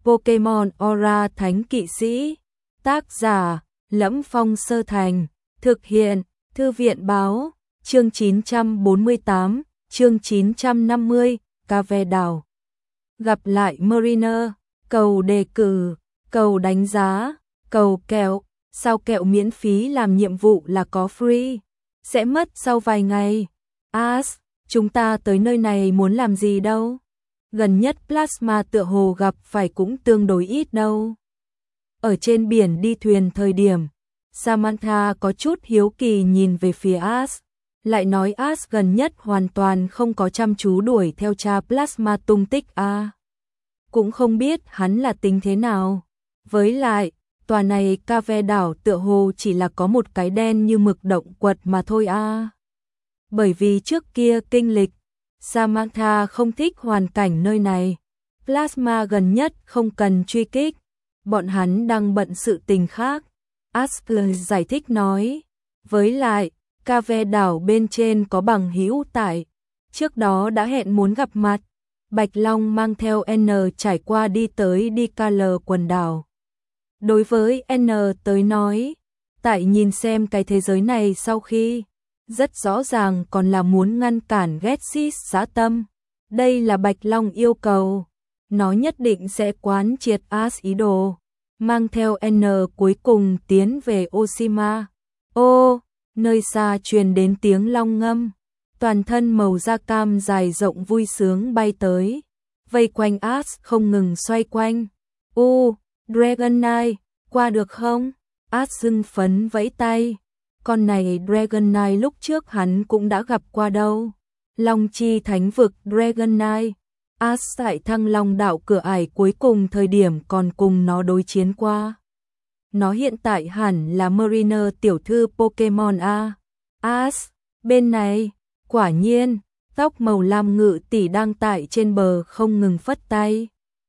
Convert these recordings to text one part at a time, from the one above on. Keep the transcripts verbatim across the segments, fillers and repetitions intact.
Pokemon Aura Thánh Kỵ Sĩ. Tác giả Lẫm Phong Sơ Thành. Thực hiện Thư viện Báo. Chương chín trăm bốn mươi tám, chương chín trăm năm mươi, Cà Ve Đảo. Gặp lại Mariner, cầu đề cử, cầu đánh giá, cầu kẹo, sao kẹo miễn phí làm nhiệm vụ là có free, sẽ mất sau vài ngày. As, chúng ta tới nơi này muốn làm gì đâu? Gần nhất Plasma tựa hồ gặp phải cũng tương đối ít đâu. Ở trên biển đi thuyền thời điểm, Samantha có chút hiếu kỳ nhìn về phía As, lại nói As gần nhất hoàn toàn không có chăm chú đuổi theo cha Plasma tung tích a. Cũng không biết hắn là tính thế nào. Với lại, tòa này Cà Ve đảo tựa hồ chỉ là có một cái đen như mực động quật mà thôi a. Bởi vì trước kia kinh lịch, Samantha không thích hoàn cảnh nơi này. Plasma gần nhất không cần truy kích, bọn hắn đang bận sự tình khác. Asper giải thích nói, với lại, Cà Ve đảo bên trên có bằng hữu tại, trước đó đã hẹn muốn gặp mặt. Bạch Long mang theo N trải qua đi tới đi ca lờ quần đảo. Đối với N tới nói, tại nhìn xem cái thế giới này sau khi, rất rõ ràng còn là muốn ngăn cản Getsis dã tâm. Đây là Bạch Long yêu cầu, nó nhất định sẽ quán triệt As ý đồ, mang theo N cuối cùng tiến về Oshima. Ô, nơi xa truyền đến tiếng long ngâm, toàn thân màu da cam dài rộng vui sướng bay tới, vây quanh As không ngừng xoay quanh. U, Dragonite, qua được không? As hưng phấn vẫy tay. Con này Dragonite lúc trước hắn cũng đã gặp qua đâu. Long chi thánh vực Dragonite. As tại Thăng Long đảo cửa ải cuối cùng thời điểm còn cùng nó đối chiến qua. Nó hiện tại hẳn là Mariner tiểu thư Pokemon A. As, bên này, quả nhiên, tóc màu lam ngự tỷ đang tại trên bờ không ngừng phất tay.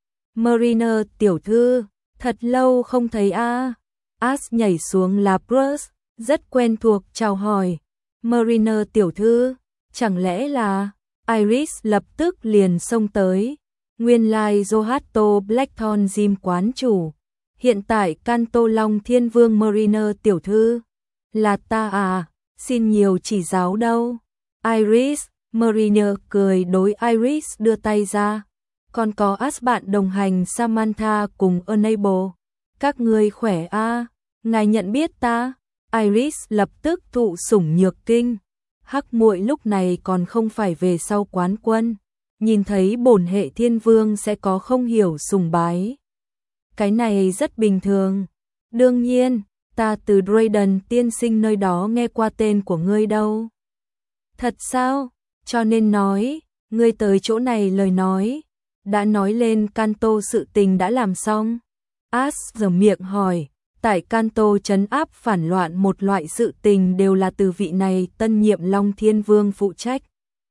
Mariner tiểu thư, thật lâu không thấy A. As nhảy xuống Lapras, rất quen thuộc chào hỏi. Mariner tiểu thư, chẳng lẽ là... Iris lập tức liền xông tới. Nguyên lai Zohato Blackthorn Gym quán chủ. Hiện tại Kanto Long Thiên Vương Mariner tiểu thư. Là ta à, xin nhiều chỉ giáo đâu. Iris, Mariner cười đối Iris đưa tay ra. Còn có As bạn đồng hành Samantha cùng Enable. Các ngươi khỏe a à? Ngài nhận biết ta. Iris lập tức thụ sủng nhược kinh. Hắc muội lúc này còn không phải về sau quán quân, nhìn thấy bổn hệ thiên vương sẽ có không hiểu sùng bái. Cái này rất bình thường. Đương nhiên, ta từ Drayden tiên sinh nơi đó nghe qua tên của ngươi đâu. Thật sao? Cho nên nói, ngươi tới chỗ này lời nói, đã nói lên Kanto sự tình đã làm xong. As giở miệng hỏi. Tại Kanto trấn áp phản loạn một loại sự tình đều là từ vị này tân nhiệm Long Thiên Vương phụ trách.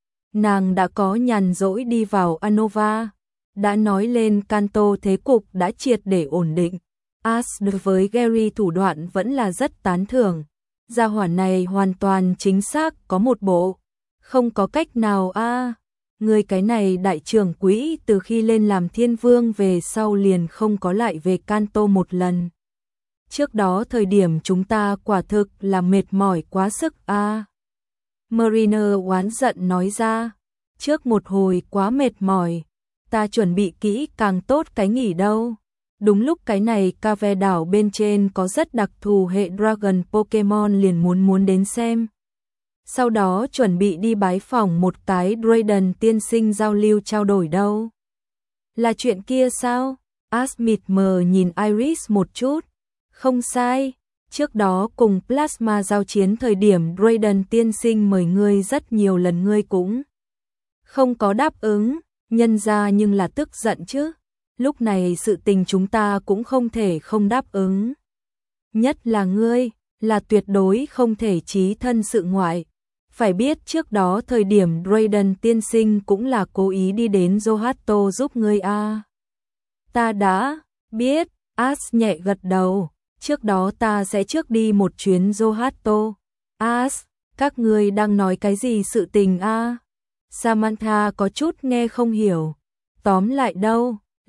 Nàng đã có nhàn rỗi đi vào Anova, đã nói lên Kanto thế cục đã triệt để ổn định. As đối với Gary thủ đoạn vẫn là rất tán thưởng. Gia hỏa này hoàn toàn chính xác có một bộ. Không có cách nào a à. Người cái này đại trưởng quỹ từ khi lên làm Thiên Vương về sau liền không có lại về Kanto một lần. Trước đó thời điểm chúng ta quả thực là mệt mỏi quá sức a. À. Mariner oán giận nói ra, trước một hồi quá mệt mỏi, ta chuẩn bị kỹ càng tốt cái nghỉ đâu. Đúng lúc cái này Cà Ve đảo bên trên có rất đặc thù hệ Dragon Pokemon liền muốn muốn đến xem. Sau đó chuẩn bị đi bái phỏng một cái Drayden tiên sinh giao lưu trao đổi đâu. Là chuyện kia sao? As mịt mờ nhìn Iris một chút. Không sai, trước đó cùng Plasma giao chiến thời điểm Drayden tiên sinh mời ngươi rất nhiều lần ngươi cũng không có đáp ứng, nhân ra nhưng là tức giận chứ. Lúc này sự tình chúng ta cũng không thể không đáp ứng. Nhất là ngươi, là tuyệt đối không thể chí thân sự ngoại. Phải biết trước đó thời điểm Drayden tiên sinh cũng là cố ý đi đến Zohato giúp ngươi a. À. Ta đã biết, As nhẹ gật đầu. Trước đó ta sẽ trước đi một chuyến Zohato. As, các ngươi đang nói cái gì sự tình a? À? Samantha có chút nghe không hiểu. Tóm lại đâu,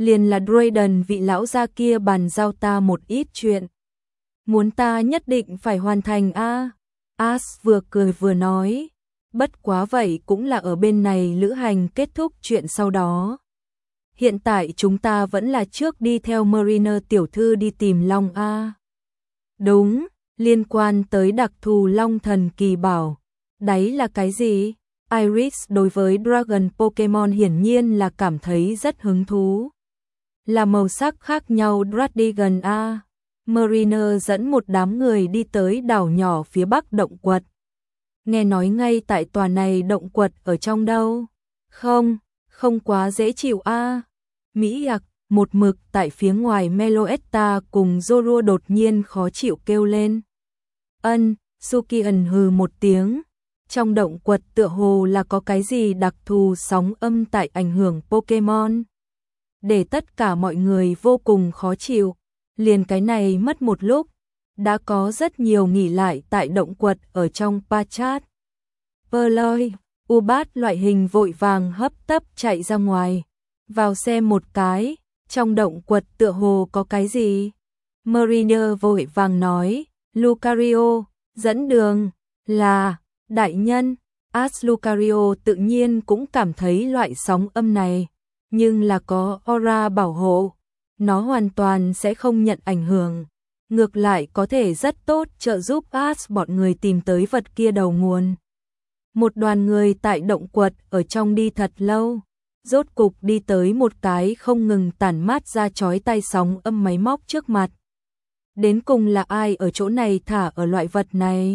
liền là Drayden vị lão gia kia bàn giao ta một ít chuyện. Muốn ta nhất định phải hoàn thành a. Ash vừa cười vừa nói, bất quá vậy cũng là ở bên này lữ hành kết thúc chuyện sau đó. Hiện tại chúng ta vẫn là trước đi theo Mariner tiểu thư đi tìm Long a. Đúng, liên quan tới đặc thù Long thần kỳ bảo. Đấy là cái gì? Iris đối với Dragon Pokemon hiển nhiên là cảm thấy rất hứng thú. Là màu sắc khác nhau Dradigan a. Mariner dẫn một đám người đi tới đảo nhỏ phía bắc động quật. Nghe nói ngay tại tòa này động quật ở trong đâu? Không, không quá dễ chịu a. Mỹ Ặc, một mực tại phía ngoài Meloetta cùng Zorua đột nhiên khó chịu kêu lên. Ân, Sukian hừ một tiếng. Trong động quật tựa hồ là có cái gì đặc thù sóng âm tại ảnh hưởng Pokemon. Để tất cả mọi người vô cùng khó chịu. Liền cái này mất một lúc. Đã có rất nhiều nghỉ lại tại động quật ở trong Pachat. Perloy, Ubat loại hình vội vàng hấp tấp chạy ra ngoài. Vào xem một cái, trong động quật tựa hồ có cái gì? Mariner vội vàng nói, Lucario, dẫn đường, là, đại nhân. Ash Lucario tự nhiên cũng cảm thấy loại sóng âm này, nhưng là có aura bảo hộ, nó hoàn toàn sẽ không nhận ảnh hưởng. Ngược lại có thể rất tốt trợ giúp Ash bọn người tìm tới vật kia đầu nguồn. Một đoàn người tại động quật ở trong đi thật lâu. Rốt cục đi tới một cái không ngừng tản mát ra chói tai sóng âm máy móc trước mặt. Đến cùng là ai ở chỗ này thả ở loại vật này?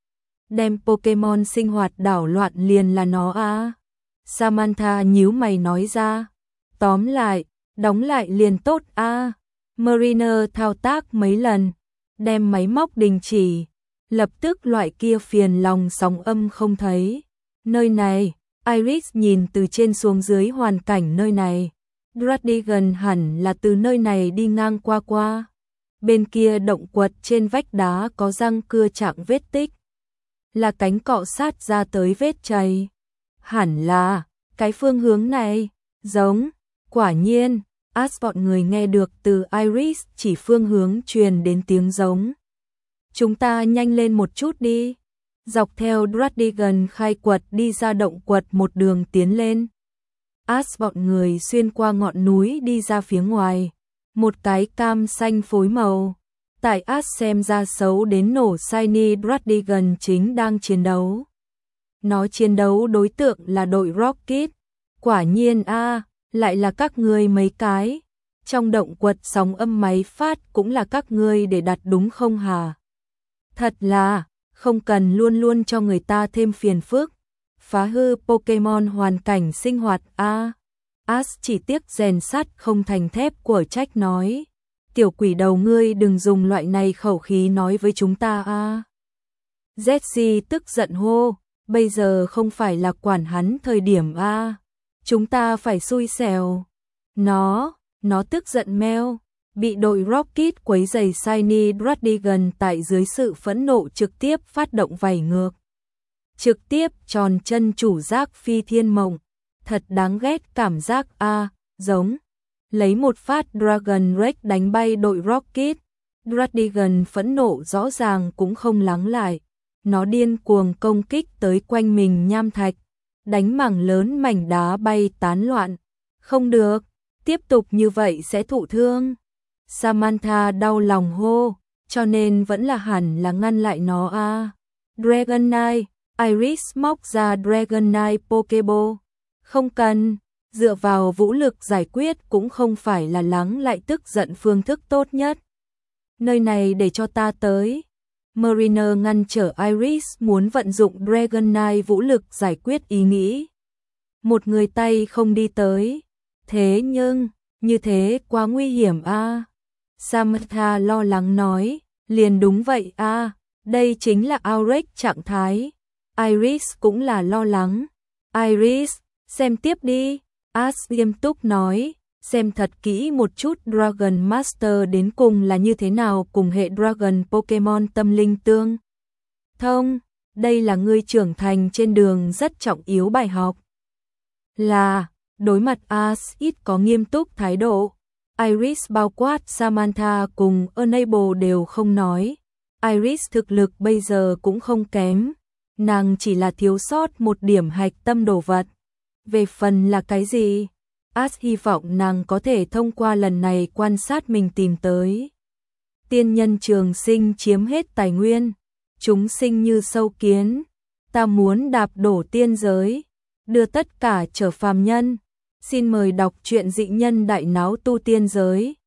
Đem Pokemon sinh hoạt đảo loạn liền là nó à? Samantha nhíu mày nói ra. Tóm lại, đóng lại liền tốt à? Mariner thao tác mấy lần, đem máy móc đình chỉ. Lập tức loại kia phiền lòng sóng âm không thấy. Nơi này, Iris nhìn từ trên xuống dưới hoàn cảnh nơi này. Dradigan hẳn là từ nơi này đi ngang qua qua. Bên kia động quật trên vách đá có răng cưa chạm vết tích. Là cánh cọ sát ra tới vết chày. Hẳn là, cái phương hướng này, giống, quả nhiên, Ash bọn người nghe được từ Iris chỉ phương hướng truyền đến tiếng giống. Chúng ta nhanh lên một chút đi. Dọc theo Dradigan khai quật đi ra động quật một đường tiến lên. Ash bọn người xuyên qua ngọn núi đi ra phía ngoài. Một cái cam xanh phối màu. Tại Ash xem ra xấu đến nổ Shiny Dradigan chính đang chiến đấu. Nó chiến đấu đối tượng là đội Rocket. Quả nhiên a, lại là các ngươi mấy cái. Trong động quật sóng âm máy phát cũng là các ngươi để đặt đúng không hả? Thật là, không cần luôn luôn cho người ta thêm phiền phức. Phá hư Pokemon hoàn cảnh sinh hoạt a. À, Ash chỉ tiếc rèn sắt không thành thép của trách nói. Tiểu quỷ đầu ngươi đừng dùng loại này khẩu khí nói với chúng ta a. À. Jessie tức giận hô, bây giờ không phải là quản hắn thời điểm a. À. Chúng ta phải xui xẻo. Nó, nó tức giận meo. Bị đội Rocket quấy giày Shiny Dradigan tại dưới sự phẫn nộ trực tiếp phát động vảy ngược. Trực tiếp tròn chân chủ giác phi thiên mộng. Thật đáng ghét cảm giác a, à, giống. Lấy một phát Dragon Rage đánh bay đội Rocket. Dradigan phẫn nộ rõ ràng cũng không lắng lại. Nó điên cuồng công kích tới quanh mình nham thạch. Đánh mảng lớn mảnh đá bay tán loạn. Không được, tiếp tục như vậy sẽ thụ thương. Samantha đau lòng hô, cho nên vẫn là hẳn là ngăn lại nó a. À. Dragonite, Iris móc ra Dragonite Pokeball. Không cần, dựa vào vũ lực giải quyết cũng không phải là lắng lại tức giận phương thức tốt nhất. Nơi này để cho ta tới. Mariner ngăn trở Iris muốn vận dụng Dragonite vũ lực giải quyết ý nghĩ. Một người tay không đi tới. Thế nhưng, như thế quá nguy hiểm a. À. Samantha lo lắng nói, liền đúng vậy a, à, đây chính là Aurek trạng thái. Iris cũng là lo lắng. Iris, xem tiếp đi. Ash nghiêm túc nói, xem thật kỹ một chút Dragon Master đến cùng là như thế nào cùng hệ Dragon Pokemon tâm linh tương thông. Đây là ngươi trưởng thành trên đường rất trọng yếu bài học. Là, đối mặt Ash ít có nghiêm túc thái độ. Iris bao quát Samantha cùng Enable đều không nói. Iris thực lực bây giờ cũng không kém, nàng chỉ là thiếu sót một điểm hạch tâm đồ vật. Về phần là cái gì? Ash hy vọng nàng có thể thông qua lần này quan sát mình tìm tới. Tiên nhân trường sinh chiếm hết tài nguyên, chúng sinh như sâu kiến, ta muốn đạp đổ tiên giới, đưa tất cả trở phàm nhân. Xin mời đọc truyện Dị Nhân Đại Náo Tu Tiên Giới.